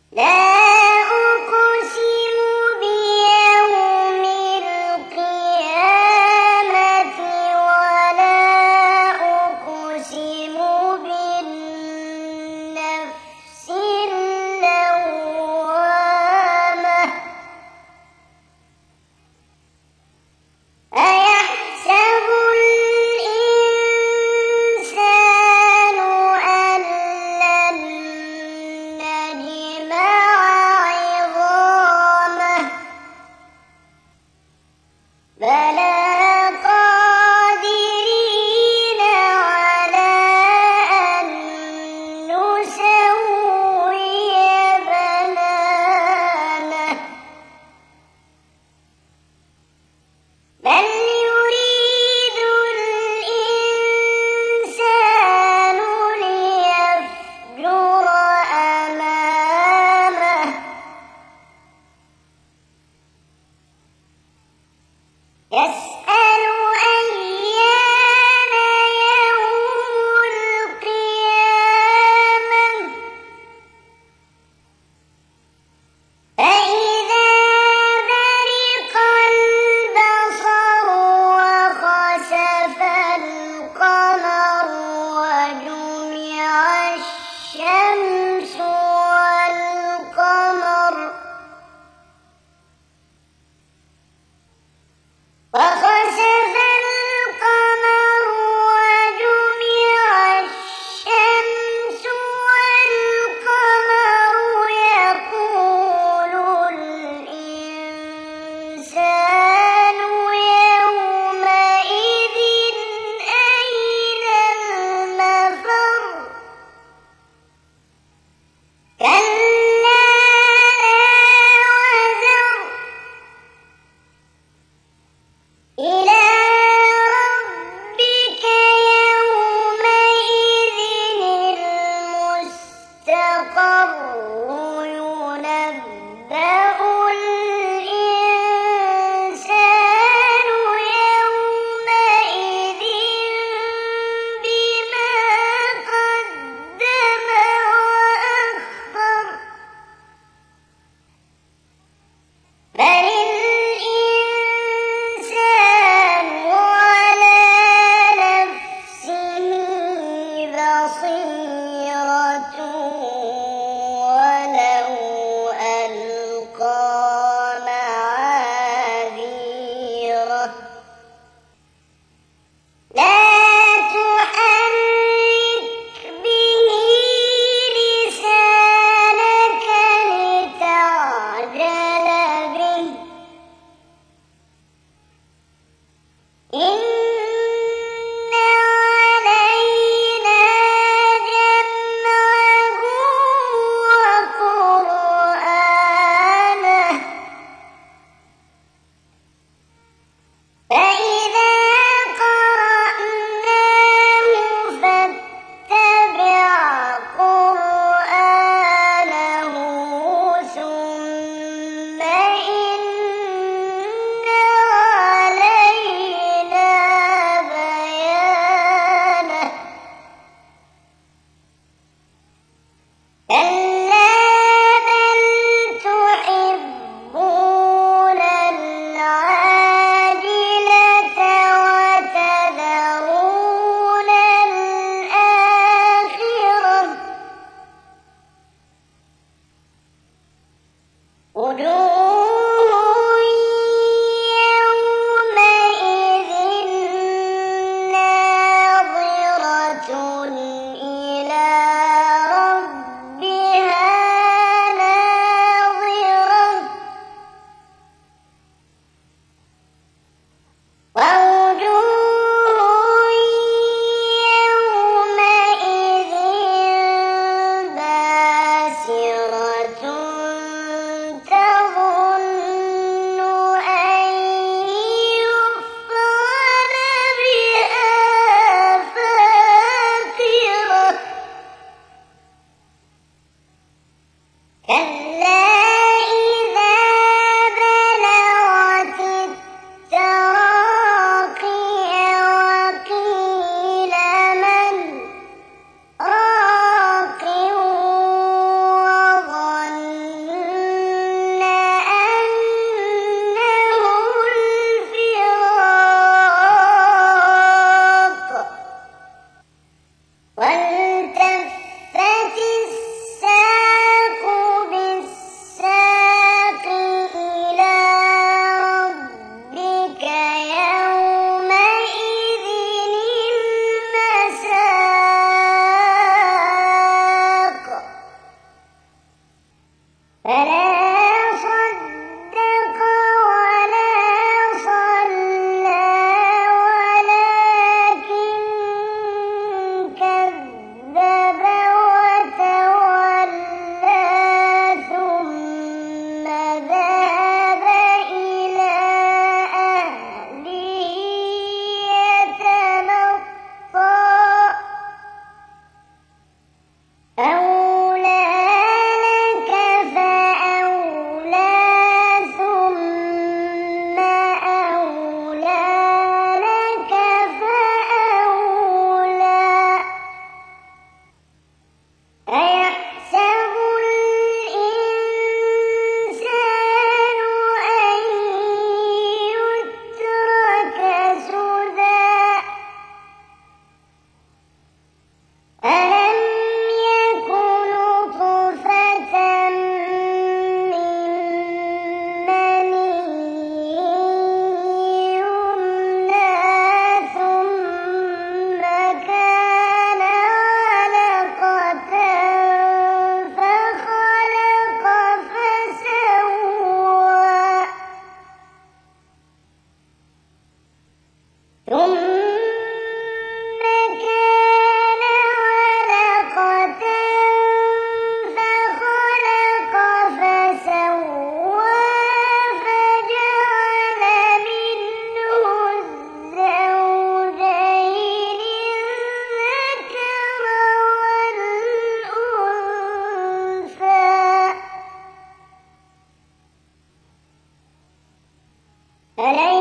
لا أقسم بيوم القيامة ولا أقسم بالنفس اللوامة أيحسب الإنسان أن لن نجمع عظامه بلى قادرين على أن نسوي بنانه بل يريد الإنسان ليفجر أمامه يسأل أيان يوم القيامة فإذا برق البصر وخسف القمر وجمع الشمس والقمر وخسف القمر وجمع الشمس والقمر يقول الإنسان يومئذ أين المفر كلا لا وزر إلى ربك يومئذ المستقر ينبأ الإنسان يومئذ بما قدم وأخر بل الإنسان على نفسه بصيرة ولو ألقى معاذيره لا تحرك به لسانك لتعجل به إن علينا جمعه وقرآنه فإذا قرأناه فاتبع قرآنه ثم إن علينا بيانه كلا بل تحبون العاجلة وتذرون الآخرة وجوه يومئذ ناظرة إلى ربها ناظرة ووجوه يومئذ باسرة تظهر فلا صدق ولا صلى ولكن كذب وتولى ثم ذهب إلى أهله يتمطى أولى لك فأولى ثم أولى لك فأولى أيحسب الإنسان أن يترك سدى ألم يك نطفة من مني يمنى ثم كان علقة فخلق فسوى ثم كان علقة فخلق فسوى فجعل منه الزوجين الذكر والأنثى